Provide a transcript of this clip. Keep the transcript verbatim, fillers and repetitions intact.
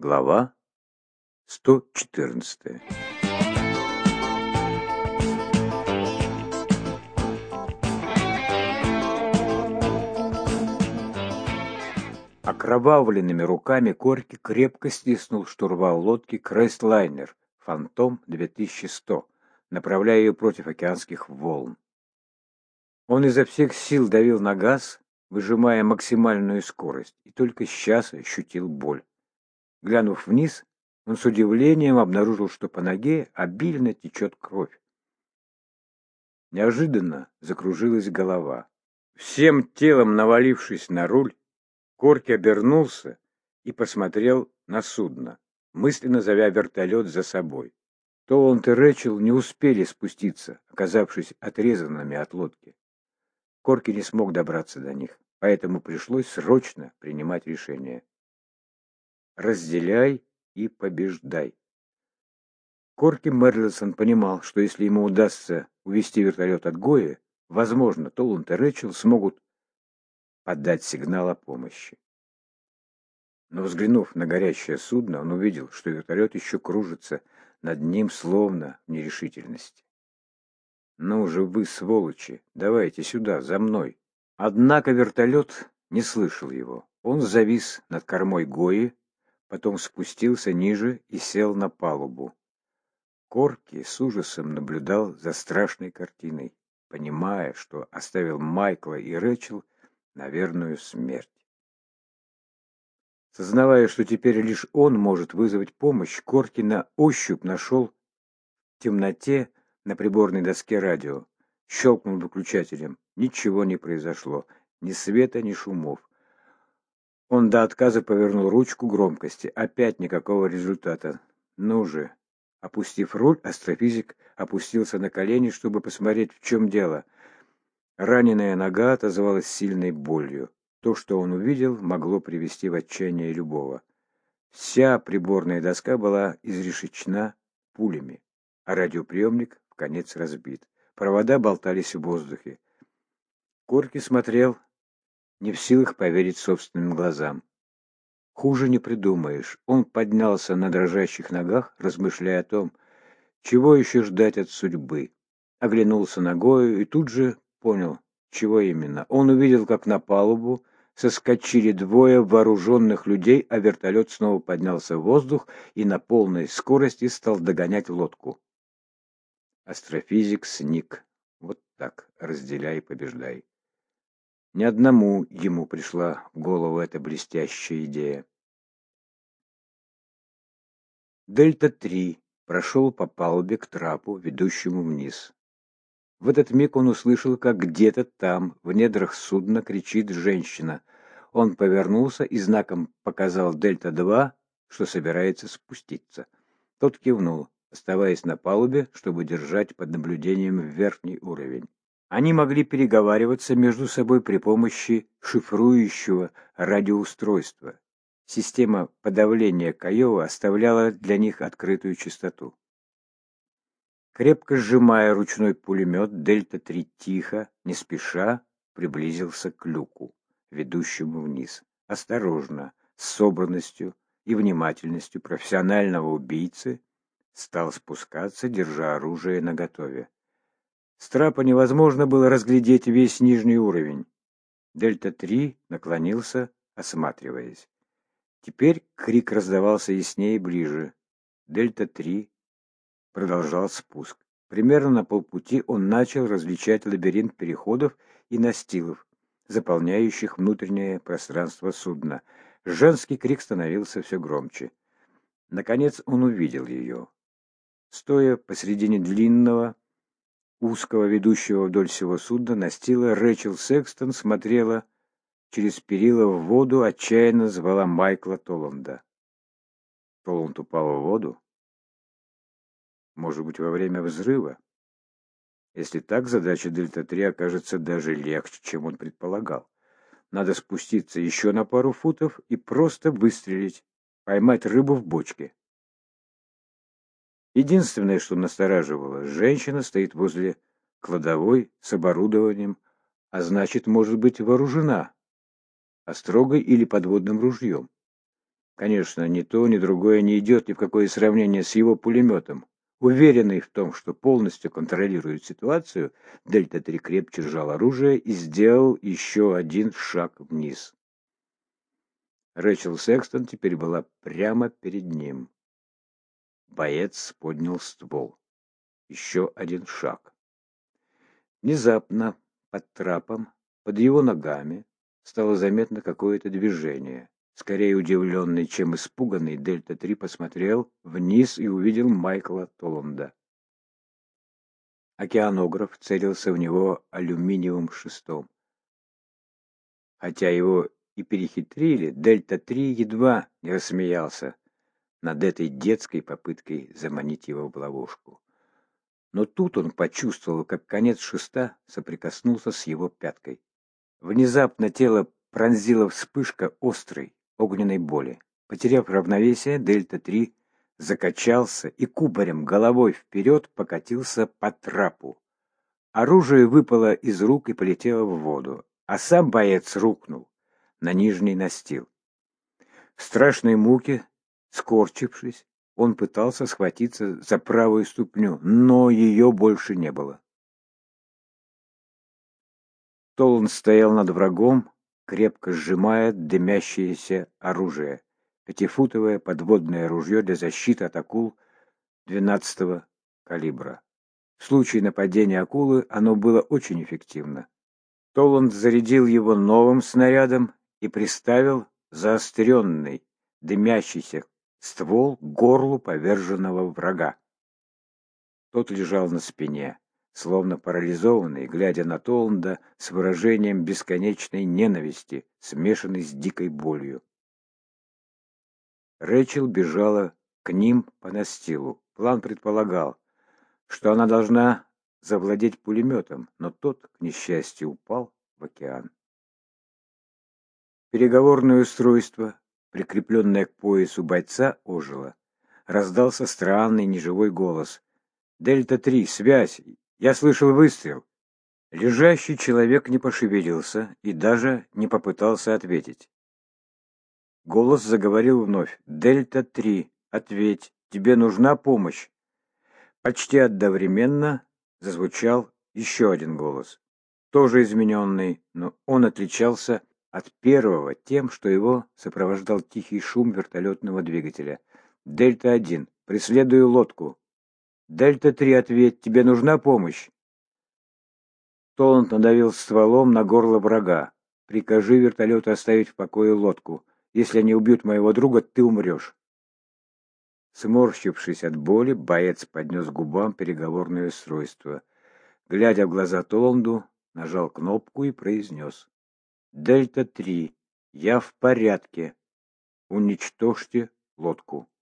Глава сто четырнадцатая. Окровавленными руками Корки крепко стиснул штурвал лодки Крестлайнер «Фантом две тысячи сто», направляя ее против океанских волн. Он изо всех сил давил на газ, выжимая максимальную скорость, и только сейчас ощутил боль. Глянув вниз, он с удивлением обнаружил, что по ноге обильно течет кровь. Неожиданно закружилась голова. Всем телом навалившись на руль, Корки обернулся и посмотрел на судно, мысленно зовя вертолет за собой. Толланд и Рэчел не успели спуститься, оказавшись отрезанными от лодки. Корки не смог добраться до них, поэтому пришлось срочно принимать решение. Разделяй и побеждай. Корки Мерлисон понимал, что если ему удастся увести вертолет от Гои, возможно, Толланд и Рэчел смогут подать сигнал о помощи. Но взглянув на горящее судно, он увидел, что вертолет еще кружится над ним, словно в нерешительности. «Ну же вы, сволочи, давайте сюда, за мной!» Однако вертолет не слышал его. Он завис над кормой Гои, потом спустился ниже и сел на палубу. Корки с ужасом наблюдал за страшной картиной, понимая, что оставил Майкла и Рэчел на верную смерть. Сознавая, что теперь лишь он может вызвать помощь, Корки на ощупь нашел в темноте на приборной доске радио, щелкнул выключателем. Ничего не произошло, ни света, ни шумов. Он до отказа повернул ручку громкости. Опять никакого результата. Ну же! Опустив руль, астрофизик опустился на колени, чтобы посмотреть, в чем дело. Раненая нога отозвалась сильной болью. То, что он увидел, могло привести в отчаяние любого. Вся приборная доска была изрешечена пулями, а радиоприемник вконец разбит. Провода болтались в воздухе. Корки смотрел, не в силах поверить собственным глазам. Хуже не придумаешь. Он поднялся на дрожащих ногах, размышляя о том, чего еще ждать от судьбы. Оглянулся на Гою и тут же понял, чего именно. Он увидел, как на палубу соскочили двое вооруженных людей, а вертолет снова поднялся в воздух и на полной скорости стал догонять лодку. Астрофизик сник. Вот так, разделяй и побеждай. Ни одному ему пришла в голову эта блестящая идея. Дельта-три прошел по палубе к трапу, ведущему вниз. В этот миг он услышал, как где-то там, в недрах судна, кричит женщина. Он повернулся и знаком показал Дельта-два, что собирается спуститься. Тот кивнул, оставаясь на палубе, чтобы держать под наблюдением верхний уровень. Они могли переговариваться между собой при помощи шифрующего радиоустройства. Система подавления Кайова оставляла для них открытую частоту. Крепко сжимая ручной пулемет, Дельта-три тихо, не спеша, приблизился к люку, ведущему вниз. Осторожно, с собранностью и внимательностью профессионального убийцы стал спускаться, держа оружие наготове. С трапа невозможно было разглядеть весь нижний уровень. Дельта-три наклонился, осматриваясь. Теперь крик раздавался яснее и ближе. Дельта-три продолжал спуск. Примерно на полпути он начал различать лабиринт переходов и настилов, заполняющих внутреннее пространство судна. Женский крик становился все громче. Наконец он увидел ее. Стоя посредине длинного, узкого, ведущего вдоль всего судна, настила, Рэчел Секстон смотрела через перила в воду, отчаянно звала Майкла Толланда. Толланд упал в воду? Может быть, во время взрыва? Если так, задача Дельта-три окажется даже легче, чем он предполагал. Надо спуститься еще на пару футов и просто выстрелить, поймать рыбу в бочке. Единственное, что настораживало, женщина стоит возле кладовой с оборудованием, а значит, может быть вооружена острогой или подводным ружьем. Конечно, ни то, ни другое не идет ни в какое сравнение с его пулеметом. Уверенный в том, что полностью контролирует ситуацию, Дельта-три крепче сжал оружие и сделал еще один шаг вниз. Рэчел Секстон теперь была прямо перед ним. Боец поднял ствол. Еще один шаг. Внезапно под трапом, под его ногами, стало заметно какое-то движение. Скорее удивленный, чем испуганный, Дельта-три посмотрел вниз и увидел Майкла Толланда. Океанограф целился в него алюминиевым шестом. Хотя его и перехитрили, Дельта-три едва не рассмеялся над этой детской попыткой заманить его в ловушку. Но тут он почувствовал, как конец шеста соприкоснулся с его пяткой. Внезапно тело пронзила вспышка острой огненной боли. Потеряв равновесие, Дельта-три закачался и кубарем головой вперед покатился по трапу. Оружие выпало из рук и полетело в воду, а сам боец рухнул на нижний настил. В страшной муке, скорчившись, он пытался схватиться за правую ступню, но ее больше не было. Толланд стоял над врагом, крепко сжимая дымящееся оружие, пятифутовое подводное ружье для защиты от акул двенадцатого калибра. В случае нападения акулы оно было очень эффективно. Толланд зарядил его новым снарядом и приставил заостренный, дымящийся ствол к горлу поверженного врага. Тот лежал на спине, словно парализованный, глядя на Толланда с выражением бесконечной ненависти, смешанной с дикой болью. Рэчел бежала к ним по настилу. План предполагал, что она должна завладеть пулеметом, но тот, к несчастью, упал в океан. Переговорное устройство, прикрепленное к поясу бойца, ожило. Раздался странный неживой голос. «Дельта-три, связь! Я слышал выстрел!» Лежащий человек не пошевелился и даже не попытался ответить. Голос заговорил вновь. «Дельта-три, ответь! Тебе нужна помощь!» Почти одновременно зазвучал еще один голос. Тоже измененный, но он отличался от первого тем, что его сопровождал тихий шум вертолетного двигателя. «Дельта-один, преследую лодку!» «Дельта-три, ответь, тебе нужна помощь?» Толланд надавил стволом на горло врага. «Прикажи вертолету оставить в покое лодку. Если они убьют моего друга, ты умрешь». Сморщившись от боли, боец поднес к губам переговорное устройство. Глядя в глаза Толланду, нажал кнопку и произнес. «Дельта-три, я в порядке. Уничтожьте лодку».